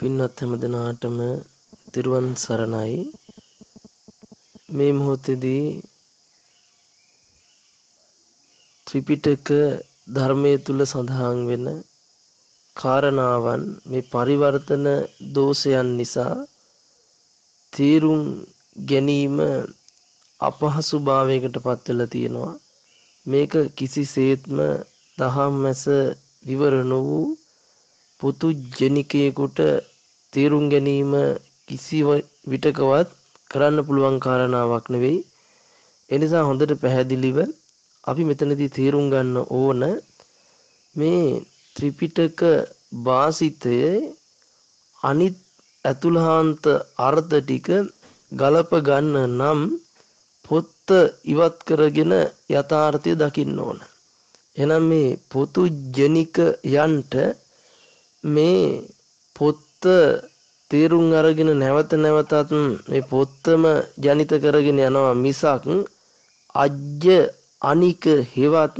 පින්වත් හැම දිනාටම තිරුවන් සරණයි. මේ මොහොතේදී ත්‍රිපිටක ධර්මයේ තුල සඳහන් වෙන කාරණාවන් මේ පරිවර්තන දෝෂයන් නිසා තීරුම් ගැනීම අපහසුභාවයකට පත් වෙලා තියෙනවා. මේක කිසිසේත්ම දහම්මැස විවරණ වූ පුදුජනිකයෙකුට තීරුම් ගැනීම කිසි විටකවත් කරන්න පුළුවන් කාරණාවක් නෙවෙයි. ඒ නිසා හොඳට පැහැදිලිව අපි මෙතනදී තීරුම් ගන්න ඕන මේ ත්‍රිපිටක වාසිතයේ අනිත් අතුලාන්ත අර්ථ ටික ගලප ගන්න නම් පොත් ඉවත් කරගෙන යථාර්ථය දකින්න ඕන. එහෙනම් මේ පුදුජනික යන්ට මේ පොත් තීරුම් අරගෙන නැවත නැවතත් මේ පොත්තම ජනිත කරගෙන යනවා මිසක් අජ්‍ය අනික හෙවත්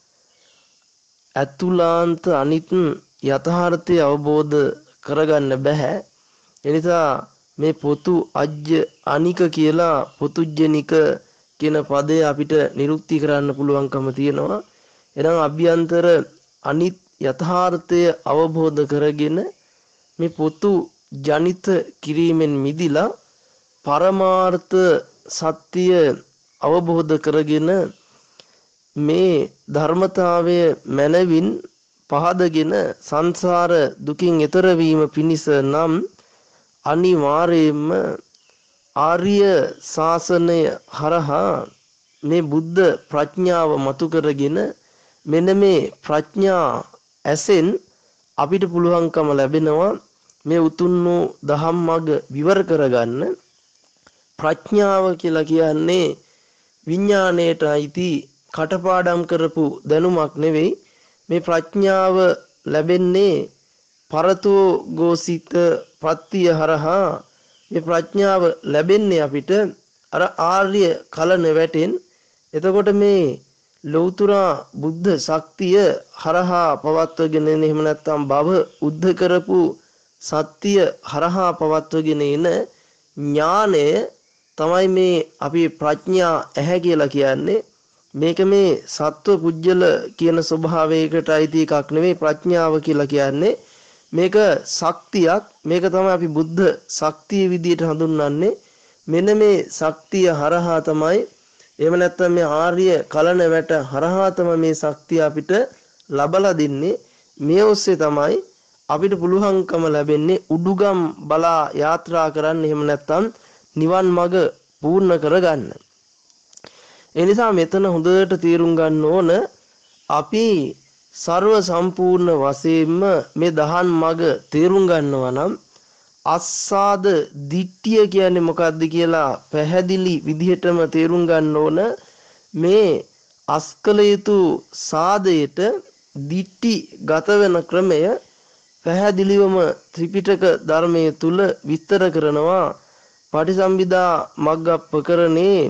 අතුලාන්ත අනිත් යථාර්ථය අවබෝධ කරගන්න බෑ. එනිසා මේ පොතු අජ්‍ය අනික කියලා පුදුජනික කියන පදය අපිට නිරුක්ති කරන්න පුළුවන්කම තියෙනවා. එහෙනම් අභ්‍යන්තර අනිත් යථාර්ථය අවබෝධ කරගෙන මේ පොතු ජනිත කිරීමෙන් මිදිලා පරමාර්ථ සත්‍ය අවබෝධ කරගෙන මේ ධර්මතාවය මනවින් පහදගෙන සංසාර දුකින් එතර වීම පිණිස නම් අනිවාර්යයෙන්ම ආර්ය ශාසනය හරහා මේ බුද්ධ ප්‍රඥාව මතු කරගෙන මෙන්න මේ ප්‍රඥා ඇසෙන් අපිට පුළුවන්කම ලැබෙනවා මේ උතුම් වූ දහම් මඟ විවර කරගන්න. ප්‍රඥාව කියලා කියන්නේ විඥාණයට අයිති කටපාඩම් කරපු දැනුමක් නෙවෙයි. මේ ප්‍රඥාව ලැබෙන්නේ පරතෝ ගෝසිත ප්‍රත්‍ය හරහා. මේ ප්‍රඥාව ලැබෙන්නේ අපිට අර ආර්ය කලන වැටෙන්. එතකොට මේ ලෞතර බුද්ධ ශක්තිය හරහා පවත්වගෙන එහෙම නැත්නම් භව උද්ධ කරපු සත්‍ය හරහා පවත්වගෙන එන ඥානය තමයි මේ අපි ප්‍රඥා ඇහැ කියලා කියන්නේ. මේක මේ සත්ව පුජ්‍යල කියන ස්වභාවයකට අයිති එකක් නෙවෙයි ප්‍රඥාව කියලා කියන්නේ. මේක ශක්තියක්. මේක තමයි අපි බුද්ධ ශක්තිය විදියට හඳුන්වන්නේ. මෙන්න මේ ශක්තිය හරහා තමයි එහෙම නැත්නම් මේ ආර්ය කලන වැට හරහා තමයි මේ ශක්තිය අපිට ලබලා දෙන්නේ. මේ ඔස්සේ තමයි අපිට පුළුවන්කම ලැබෙන්නේ උඩුගම් බලා යාත්‍රා කරන්න. එහෙම නැත්නම් නිවන් මඟ පූර්ණ කරගන්න. ඒ නිසා මෙතන හොඳට තේරුම් ගන්න ඕන අපි ਸਰව සම්පූර්ණ වශයෙන්ම මේ දහම් මඟ තේරුම් ගන්නවා නම් අස්සාද දිට්ඨිය කියන්නේ මොකක්ද කියලා පැහැදිලි විදිහටම තේරුම් ගන්න ඕන. මේ අස්කල යුතු සාදයට දිට්ඨි ගත වෙන ක්‍රමය පැහැදිලිවම ත්‍රිපිටක ධර්මයේ තුල විස්තර කරනවා. පටිසම්භිදා මග්ගප්පකරණේ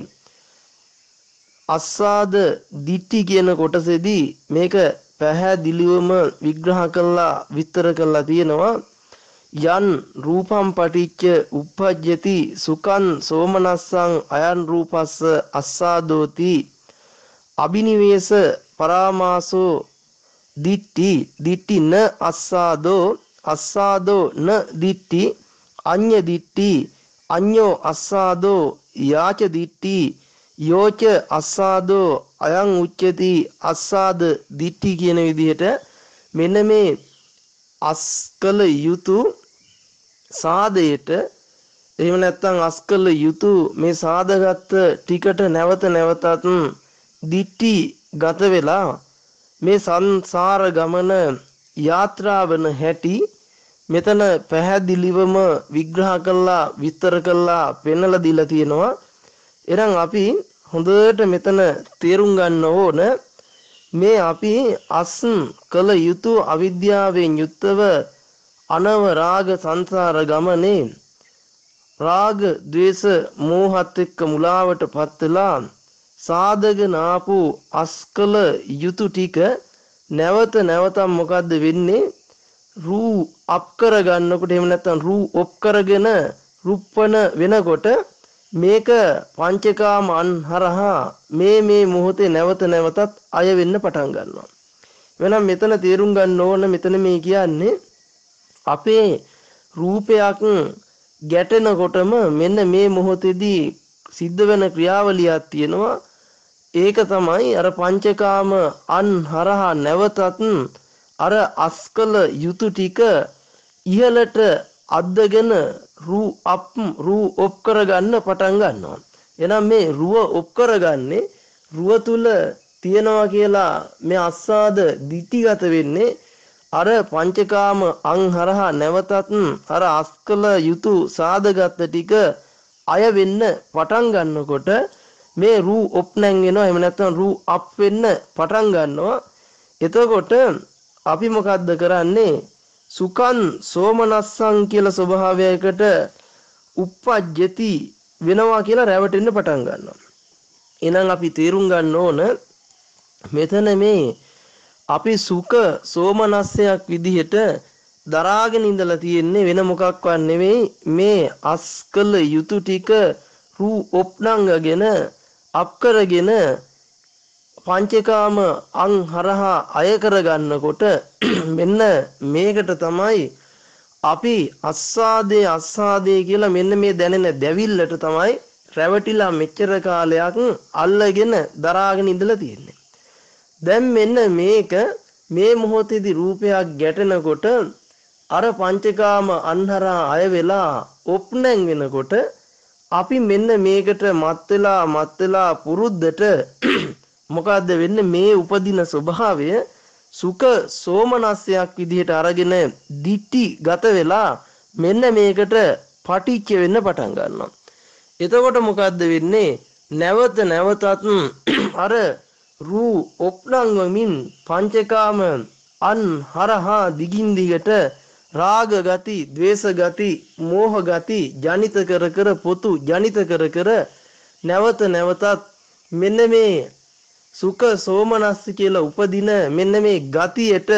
අස්සාද දිට්ඨි කියන කොටසේදී මේක පැහැදිලිවම විග්‍රහ කරලා විස්තර කරලා තියෙනවා. යන් රූපම් පටිච්ච උප්පජ්ජති සුඛං සෝමනස්සං අයන් රූපස්ස අස්සාදෝති අබිනිවේස පරාමාසෝ දිට්ඨි න අස්සාදෝ න දිට්ඨි අඤ්ඤ දිට්ඨි අඤ්ඤෝ අස්සාදෝ යාච දිට්ඨි යෝච අස්සාදෝ අයං උච්චති අස්සාද දිට්ඨි කියන විදිහට මෙන්න මේ අස්කල යුතු සාදයට එහෙම නැත්නම් අස්කල යුතු මේ සාදගත් ටිකට නැවත නැවතත් දිට්ඨි ගත වෙලා මේ සංසාර ගමන යාත්‍රාවන හැටි මෙතන පැහැදිලිවම විග්‍රහ කළා විස්තර කළා පෙන්වලා දීලා තියෙනවා. එහෙනම් අපි හොඳට මෙතන තේරුම් ගන්න ඕන මේ අපි අස් කළ යුතු අවිද්‍යාවෙන් යුක්තව අනව රාග සංසාර ගමනේ රාග ද්වේෂ මෝහත් එක්ක මුලාවටපත් වෙලා සාදගෙන ආපු අස් කළ යුතු ටික නැවත නැවතත් මොකද්ද වෙන්නේ රූ අප් කරගන්නකොට එහෙම නැත්නම් රූ ඔප් කරගෙන රුප්පන වෙනකොට මේක පංචකාම අන්හරහා මේ මොහොතේ නැවත නැවතත් අය වෙන්න පටන් ගන්නවා. වෙනම් මෙතන තේරුම් ගන්න ඕන මෙතන මේ කියන්නේ අපේ රූපයක් ගැටෙනකොටම මෙන්න මේ මොහොතේදී සිද්ධ වෙන ක්‍රියාවලියක් තියෙනවා. ඒක තමයි අර පංචකාම අන්හරහා නැවතත් අර අස්කල යුතු ටික ඉහළට අද්දගෙන රූ ඔප් කරගන්න පටන් ගන්නවා. එහෙනම් මේ රුව ඔප් කරගන්නේ රුව තුල තියනවා කියලා මේ අස්සාද දිටිගත වෙන්නේ අර පංචකාම අංහරහා නැවතත් අර අස්කල යුතු සාදගත ටික අය වෙන්න පටන් ගන්නකොට මේ රූ ඔප් නැංගෙනවා. එහෙම නැත්නම් රූ අප් වෙන්න පටන් ගන්නවා. එතකොට අපි මොකද්ද කරන්නේ? සුකන් සෝමනස්සං කියලා ස්වභාවයකට උප්පජ්ජති වෙනවා කියලා රැවටෙන්න පටන් ගන්නවා. එහෙනම් අපි තේරුම් ගන්න ඕන මෙතන මේ අපි සුඛ සෝමනස්සයක් විදිහට දරාගෙන ඉඳලා තියෙන්නේ වෙන මොකක්වත් නෙවෙයි මේ අස්කල යුතු ටික රූ ඔප්නංගගෙන අප් කරගෙන පංචකාම අංහරහා අය කරගන්නකොට මෙන්න මේකට තමයි අපි අස්සාදේ කියලා මෙන්න මේ දැනෙන දැවිල්ලට තමයි රැවටිලා මෙච්චර කාලයක් අල්ලගෙන දරාගෙන ඉඳලා තියෙන්නේ. දැන් මෙන්න මේක මේ මොහොතේදී රූපයක් ගැටෙනකොට අර පංචකාම අන්හරහා අය වෙලා ඔප්නැන් වෙනකොට අපි මෙන්න මේකට මත් වෙලා පුරුද්දට මොකද්ද වෙන්නේ? මේ උපදින ස්වභාවය සුඛ සෝමනස්සයක් විදිහට අරගෙන දිටි ගත වෙලා මෙන්න මේකට පටිච්ච වෙන්න පටන් ගන්නවා. එතකොට මොකද්ද වෙන්නේ? නැවත නැවතත් අර රූ ඔප්නංගමින් පංචකාම අන්හරහා දිගින් දිගට රාග ගති, ද්වේෂ ගති, මෝහ ගති ජනිත කර පොතු ජනිත කර නැවත නැවතත් මෙන්න මේ සුඛ සෝමනස්ස කියලා උපදින මෙන්න මේ ගතියට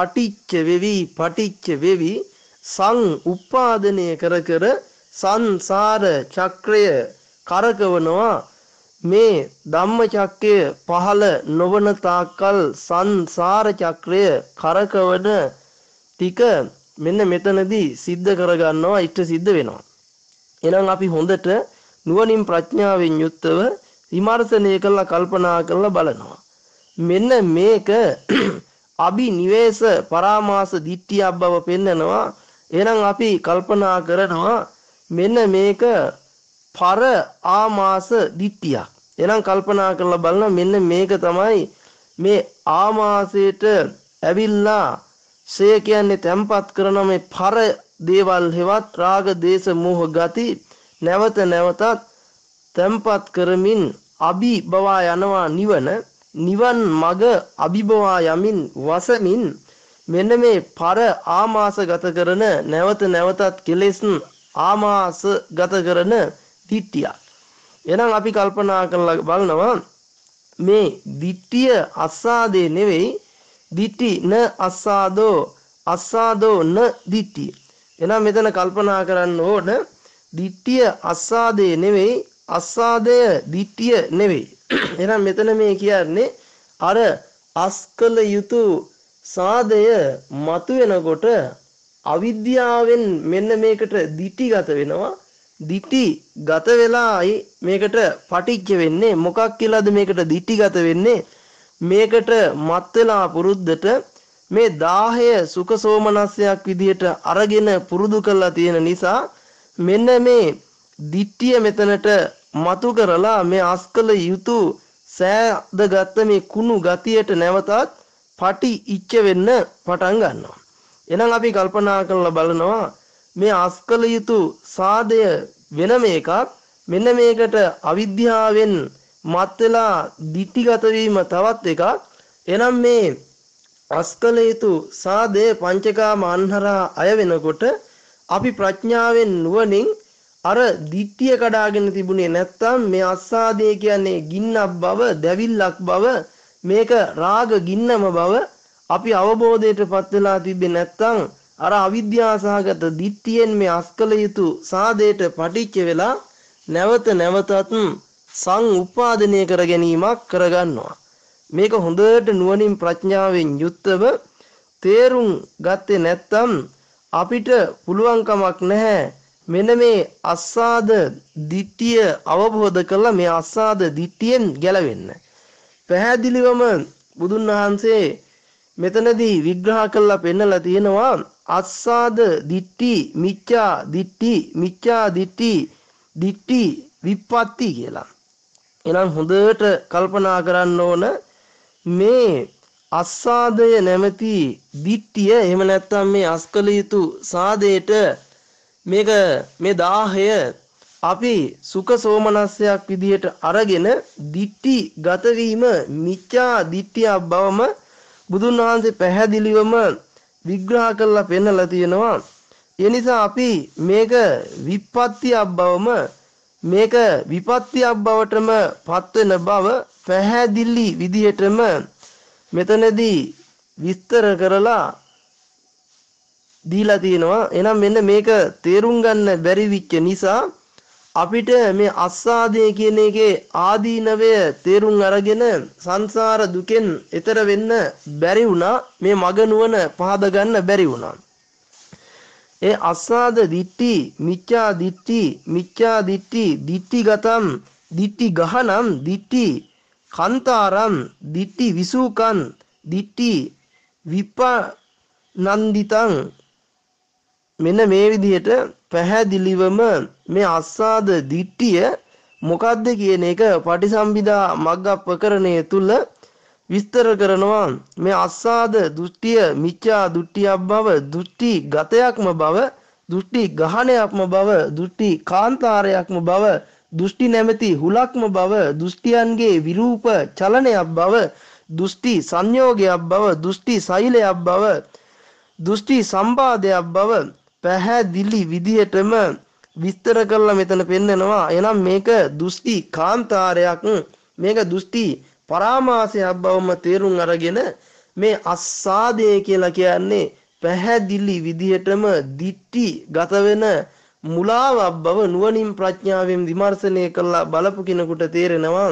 පටිච්ච වෙවි සං උපාදනය කර සංසාර චක්‍රය කරකවනවා. මේ ධම්මචක්‍රය පහළ නොවන තාක්කල් සංසාර චක්‍රය කරකවන ටික මෙන්න මෙතනදී සිද්ධ කරගන්නවා, ඉෂ්ට සිද්ධ වෙනවා. එහෙනම් අපි හොඳට නුවණින් ප්‍රඥාවෙන් යුක්තව විමර්ශනය කරලා කල්පනා කරලා බලනවා. මෙන්න මේක අභිනිවේෂ පරාමාස දිට්ඨියක් බව පෙන්නනවා. එහෙනම් අපි කල්පනා කරනවා මෙන්න මේක පර ආමාස දිට්ඨියක්. එහෙනම් කල්පනා කරලා බලනවා මෙන්න මේක තමයි මේ ආමාසයට ඇවිල්ලා සේ කියන්නේ තැම්පත් කරන මේ පර දේවල් හෙවත් රාග දේශ මෝහ ගති නැවත නැවතත් තැම්පත් කරමින් අභිභවා යනවා නිවන් මග අභිභවා යමින් වසමින් මෙන්න මේ පර ආමාස ගත කරන නැවත නැවතත් කෙලෙස් ආමාස ගත කරන දිට්ඨිය. එහෙනම් අපි කල්පනා කරලා බලනවා මේ දිට්ඨිය අස්සාදේ නෙවෙයි, දිට්ඨි න අස්සාදෝ න දිට්ඨි. එහෙනම් මෙතන කල්පනා කරන්න ඕන දිට්ඨිය අස්සාදේ නෙවෙයි, අස්සාදය දිට්ඨිය නෙවෙයි. එහෙනම් මෙතන මේ කියන්නේ අර අස්කල යුතු සාදය මතුවෙනකොට අවිද්‍යාවෙන් මෙන්න මේකට දිටිගත වෙනවා. දිටි ගත වෙලායි මේකට පටිච්ච වෙන්නේ. මොකක් කියලාද මේකට දිටිගත වෙන්නේ? මේකට මත් වෙලා පුරුද්දට මේ 10 සුඛ සෝමනස්සයක් විදියට අරගෙන පුරුදු කරලා තියෙන නිසා මෙන්න මේ දිට්ඨිය මෙතනට මතු කරලා මේ අස්කල යුතු සෑදගත් මේ කුණු ගතියට නැවතත් පටි ඉච්ච වෙන්න පටන් ගන්නවා. එහෙනම් අපි කල්පනා කරලා බලනවා මේ අස්කල යුතු සාදය වෙනම එකක්. මෙන්න මේකට අවිද්‍යාවෙන් මත් වෙලා දිටිගත වීම තවත් එකක්. එහෙනම් මේ අස්කල යුතු සාදය පංචකාම අන්හරා අය වෙනකොට අපි ප්‍රඥාවෙන් නුවණින් අර දිට්ඨිය කඩාගෙන තිබුණේ නැත්තම් මේ අස්සාදේ කියන්නේ ගින්නක් බව, දැවිල්ලක් බව, මේක රාග ගින්නම බව අපි අවබෝධයටපත් වෙලා තිබෙන්නේ නැත්තම් අර අවිද්‍යාසහගත දිට්ඨියෙන් මේ අස්කල යුතු සාදයට පටිච්ච වෙලා නැවත නැවතත් සංඋපාදනය කර ගැනීමක් කරගන්නවා. මේක හොඳට නුවණින් ප්‍රඥාවෙන් යුක්තව තේරුම් ගත්තේ නැත්නම් අපිට පුළුවන් කමක් නැහැ මෙන්න මේ අස්සාද දිට්ඨිය අවබෝධ කරලා මේ අස්සාද දිට්ඨියෙන් ගැලවෙන්න. පැහැදිලිවම බුදුන් වහන්සේ මෙතනදී විග්‍රහ කරලා පෙන්නලා තියෙනවා අස්සාද දිට්ඨි මිච්ඡා දිට්ඨි මිච්ඡා දිට්ඨි දිට්ඨි විප්පත්ති කියලා. එහෙනම් හොඳට කල්පනා කරන්න ඕන මේ අස්සාදය නැමැති දිට්ඨිය එහෙම නැත්නම් මේ අස්කල යුතු සාදයට මේක මේ 10 අපි සුඛ සෝමනස්සයක් විදිහට අරගෙන දිට්ඨි ගත වීම මිච්ඡා දිට්ඨියක් බවම බුදුන් වහන්සේ පැහැදිලිවම විග්‍රහ කරලා පෙන්නලා තියෙනවා. ඒ නිසා අපි මේක විපත්තියක් බවම මේක විපත්තියක් බවටම පත් වෙන බව පැහැදිලි විදිහටම මෙතනදී විස්තර කරලා දීලා තියෙනවා. එහෙනම් මෙන්න මේක තේරුම් ගන්න බැරි විච්ච නිසා අපිට මේ අස්සාදය කියන එකේ ආදීනවය තේරුම් අරගෙන සංසාර දුකෙන් එතර වෙන්න බැරි වුණා. මේ මග නුවණ පහද ගන්න බැරි වුණා. ඒ අස්සාද දිට්ඨි මිච්ඡා දිට්ඨි මිච්ඡා දිට්ඨි දිට්ඨි ගතම් දිට්ඨි ගහනම් දිට්ඨි කාන්තාරම් දිට්ඨි විසූකං දිට්ඨි විපනන්දිතං මෙන්න මේ විදිහට පැහැදිලිවම මේ අස්සාද දිට්ඨිය මොකද්ද කියන එක පටිසම්භිදා මග්ගප්පකරණයේ තුල විස්තර කරනවා. මේ අස්සාද දෘෂ්ටිය මිච්ඡා දෘෂ්ටියක් බව, දෘෂ්ටි ගතයක්ම බව, දෘෂ්ටි ගහණයක්ම බව, දෘෂ්ටි කාන්තාරයක්ම බව, දෘෂ්ටි නැමැති හුලක්ම බව, දෘෂ්ටියන්ගේ විරූප චලනයක් බව, දෘෂ්ටි සංයෝගයක් බව, දෘෂ්ටි සෛලයක් බව, දෘෂ්ටි සම්පාදයක් බව පැහැදිලි විදිහටම විස්තර කරලා මෙතන පෙන්නනවා. එහෙනම් මේක දෘෂ්ටි කාන්තාරයක්, මේක දෘෂ්ටි පරාමාසයක් බවම තේරුම් අරගෙන මේ අස්සාදය කියලා කියන්නේ පැහැදිලි විදිහටම දිට්ටි ගත වෙන මුලාවක් බව නුවණින් ප්‍රඥාවෙන් විමර්ශනය කළා බලපු කෙනෙකුට තේරෙනවා.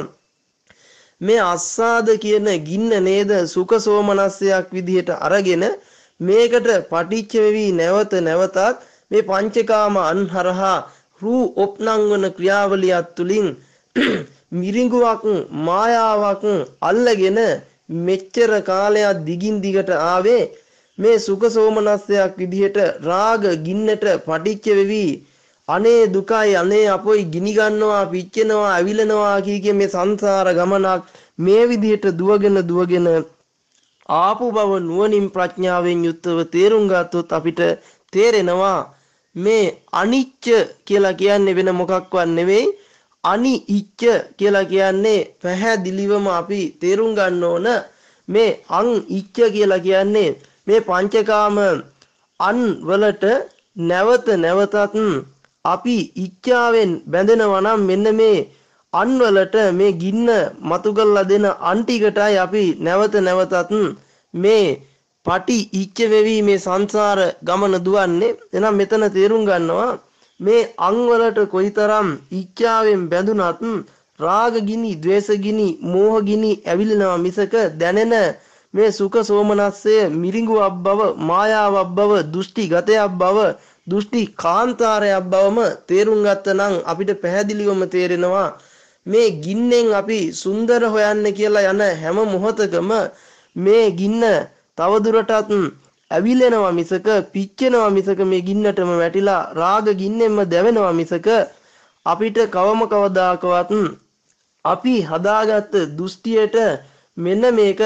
මේ අස්සාද කියන ගින්න නේද සුඛ සෝමනස්සයක් විදිහට අරගෙන මේකට පටිච්ච වෙවි නැවත නැවතත් මේ පංචකාම අන්හරහා රූ ඔප්නංවන ක්‍රියාවලියත් තුලින් මිරිඟුවක් මායාවක් අල්ලගෙන මෙච්චර කාලයක් දිගින් දිගට ආවේ මේ සුඛ සෝමනස්සයක් විදිහට රාග ගින්නට පටිච්ච වෙවි අනේ දුකයි අනේ අපොයි ගිනි ගන්නවා පිච්චෙනවා අවිලනවා කීකේ මේ සංසාර ගමනක් මේ විදිහට දුවගෙන ආපු බව නුවණින් ප්‍රඥාවෙන් යුක්තව තේරුම් ගත්තොත් අපිට තේරෙනවා මේ අනිච්ච කියලා කියන්නේ වෙන මොකක්වත් නෙවෙයි. අනිච්ච කියලා කියන්නේ පැහැදිලිවම අපි තේරුම් ගන්න ඕන මේ අං ඉච්ච කියලා කියන්නේ මේ පංචකාම අන් වලට නැවත නැවතත් අපි ඉච්ඡාවෙන් බැඳෙනවා නම් මෙන්න මේ අන් වලට මේ ගින්න මතු කරලා දෙන අන් ටිකටයි අපි නැවත නැවතත් මේ පටි ඉච්ඡ වෙවි මේ සංසාර ගමන දුවන්නේ. එහෙනම් මෙතන තේරුම් ගන්නවා මේ අං වලට කොයිතරම් ඉච්ඡාවෙන් බැඳුනත් රාග ගිනි, ද්වේෂ ගිනි, මෝහ ගිනි ඇවිලෙනවා මිසක දැනෙන මේ සුඛ සෝමනස්සය මිරිඟුවක් බව, මායාවක් බව, දෘෂ්ටි ගතයක් බව, දෘෂ්ටි කාන්තාරයක් බවම තේරුම් ගත්තනම් අපිට පැහැදිලිවම තේරෙනවා මේ ගින්නෙන් අපි සුන්දර හොයන්න කියලා යන හැම මොහොතකම මේ ගින්න තවදුරටත් ඇවිලෙනවා මිසක පිච්චෙනවා මිසක මේ ගින්නටම වැටිලා රාග ගින්නෙන්ම දැවෙනවා මිසක අපිට කවම කවදාකවත් අපි හදාගත්ත දෘෂ්ටියට මෙන්න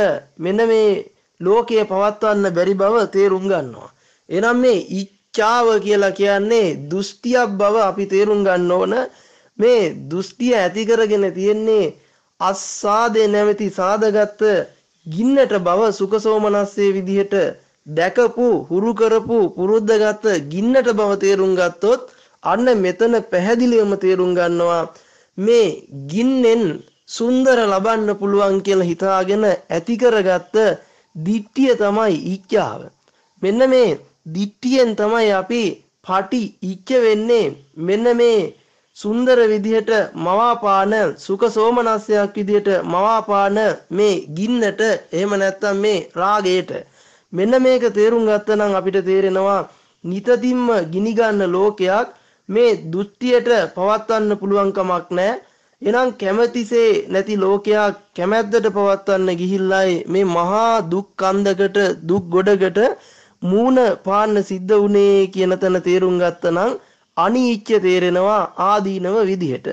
මේ ලෝකයේ පවත්වන්න බැරි බව තේරුම් ගන්නවා. එහෙනම් මේ ඉච්ඡාව කියලා කියන්නේ දෘෂ්ටියක් බව අපි තේරුම් ගන්න ඕන. මේ දෘෂ්ටිය ඇති කරගෙන තියෙන්නේ අස්සාදේ නැමැති සාදගත් ගින්නට බව සුඛ සෝමනස්සේ විදිහට දැකපු හුරු කරපු පුරුද්දගත් ගින්නට බව තේරුම් ගත්තොත් අන්න මෙතන පැහැදිලිවම තේරුම් ගන්නවා මේ ගින්නෙන් සුන්දර ලබන්න පුළුවන් කියලා හිතාගෙන ඇති කරගත්ත දිට්ඨිය තමයි ඉච්ඡාව. මෙන්න මේ දිට්ඨියෙන් තමයි අපි පටි ඉච්ඡ වෙන්නේ. මෙන්න මේ සුන්දර විදිහට මවාපාන සුඛ සෝමනස්සයක් විදිහට මවාපාන මේ ගින්නට එහෙම නැත්නම් මේ රාගයට. මෙන්න මේක තේරුම් ගත්තනම් අපිට තේරෙනවා නිතදින්ම ගිනි ගන්න ලෝකයක් මේ දෘෂ්ටියට පවත්වන්න පුළුවන් කමක් නැහැ. එනම් කැමැතිසේ නැති ලෝකයක් කැමැද්දට පවත්වන්න ගිහිල්ලායි මේ මහා දුක් කන්දකට දුක් ගොඩකට මූණ පාන්න සිද්ධ වුණේ කියන තැන තේරුම් ගත්තනම් අනීච්ච තේරෙනවා ආදීනව විදිහට.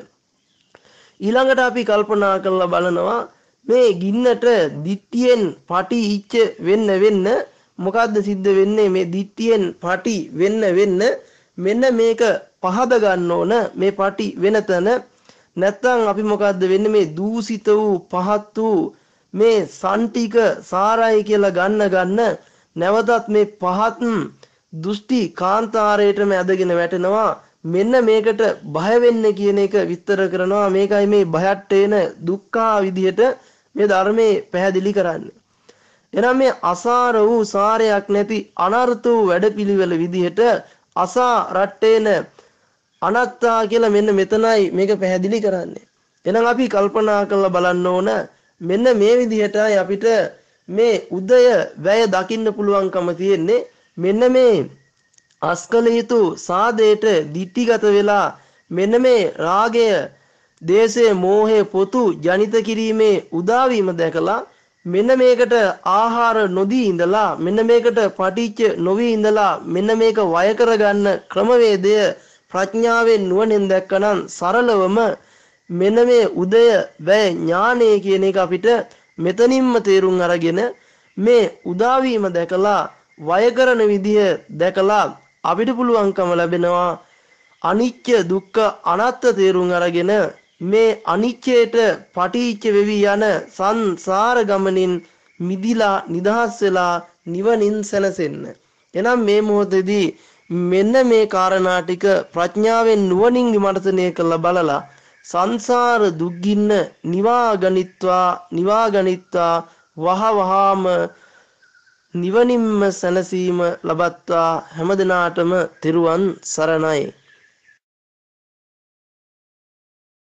ඊළඟට අපි කල්පනා කරලා බලනවා මේ ගින්නට දිට්ඨියෙන් පටි ඉච්ච වෙන්න මොකද්ද සිද්ධ වෙන්නේ? මේ දිට්ඨියෙන් පටි වෙන්න මෙන්න මේක පහද ගන්න ඕන මේ පටි වෙන තැන. නැත්තම් අපි මොකද්ද වෙන්නේ? මේ දූසිත වූ පහත් වූ මේ සන්ටික සාරයි කියලා ගන්න නැවතත් මේ පහත් දෘෂ්ටි කාන්තාරයටම ඇදගෙන වැටෙනවා. මෙන්න මේකට බය වෙන්න කියන එක විස්තර කරනවා. මේකයි මේ බයට එන දුක්ඛා විදිහට මේ ධර්මයේ පැහැදිලි කරන්නේ. එනම් මේ අසාර වූ සාරයක් නැති අනර්ථ වූ වැඩපිළිවෙල විදිහට අසා රට්ටේන අනත්තා කියලා මෙන්න මෙතනයි මේක පැහැදිලි කරන්නේ. එහෙනම් අපි කල්පනා කරලා බලන්න ඕන මෙන්න මේ විදිහටයි අපිට මේ උදය වැය දකින්න පුළුවන්කම තියෙන්නේ. මෙන්න මේ අස්කලිතු සාදේට දිටිගත වෙලා මෙන්න මේ රාගය, දේශය, මෝහය පොතු ජනිත කිරීමේ උදාවීම දැකලා මෙන්න මේකට ආහාර නොදී ඉඳලා මෙන්න මේකට පටිච්ච නොවී ඉඳලා මෙන්න මේක වය කරගන්න ක්‍රමවේදය ප්‍රඥාවෙන් නුවණෙන් දැක්කනම් සරලවම මෙන්න මේ උදය වැය ඥානය කියන එක අපිට මෙතනින්ම තේරුම් අරගෙන මේ උදාවීම දැකලා වය කරන විදිය දැකලා අපිට පුළුවන්කම ලැබෙනවා අනිච්ච දුක්ඛ අනාත්ත තේරුම් අරගෙන මේ අනිච්චයට පටිච්ච වෙවි යන සංසාර ගමනින් මිදිලා නිදහස් වෙලා නිවනින් සැනසෙන්න. එනම් මේ මොහොතේදී මෙන්න මේ කාරණා ටික ප්‍රඥාවෙන් නුවණින් විමර්ශනය කරලා බලලා සංසාර දුක්ගින්න නිවා ගනිත්වා වහවහාම නිවනින්ම සැනසීම ලබත්වා හැමදිනාටම තෙරුවන් සරණයි.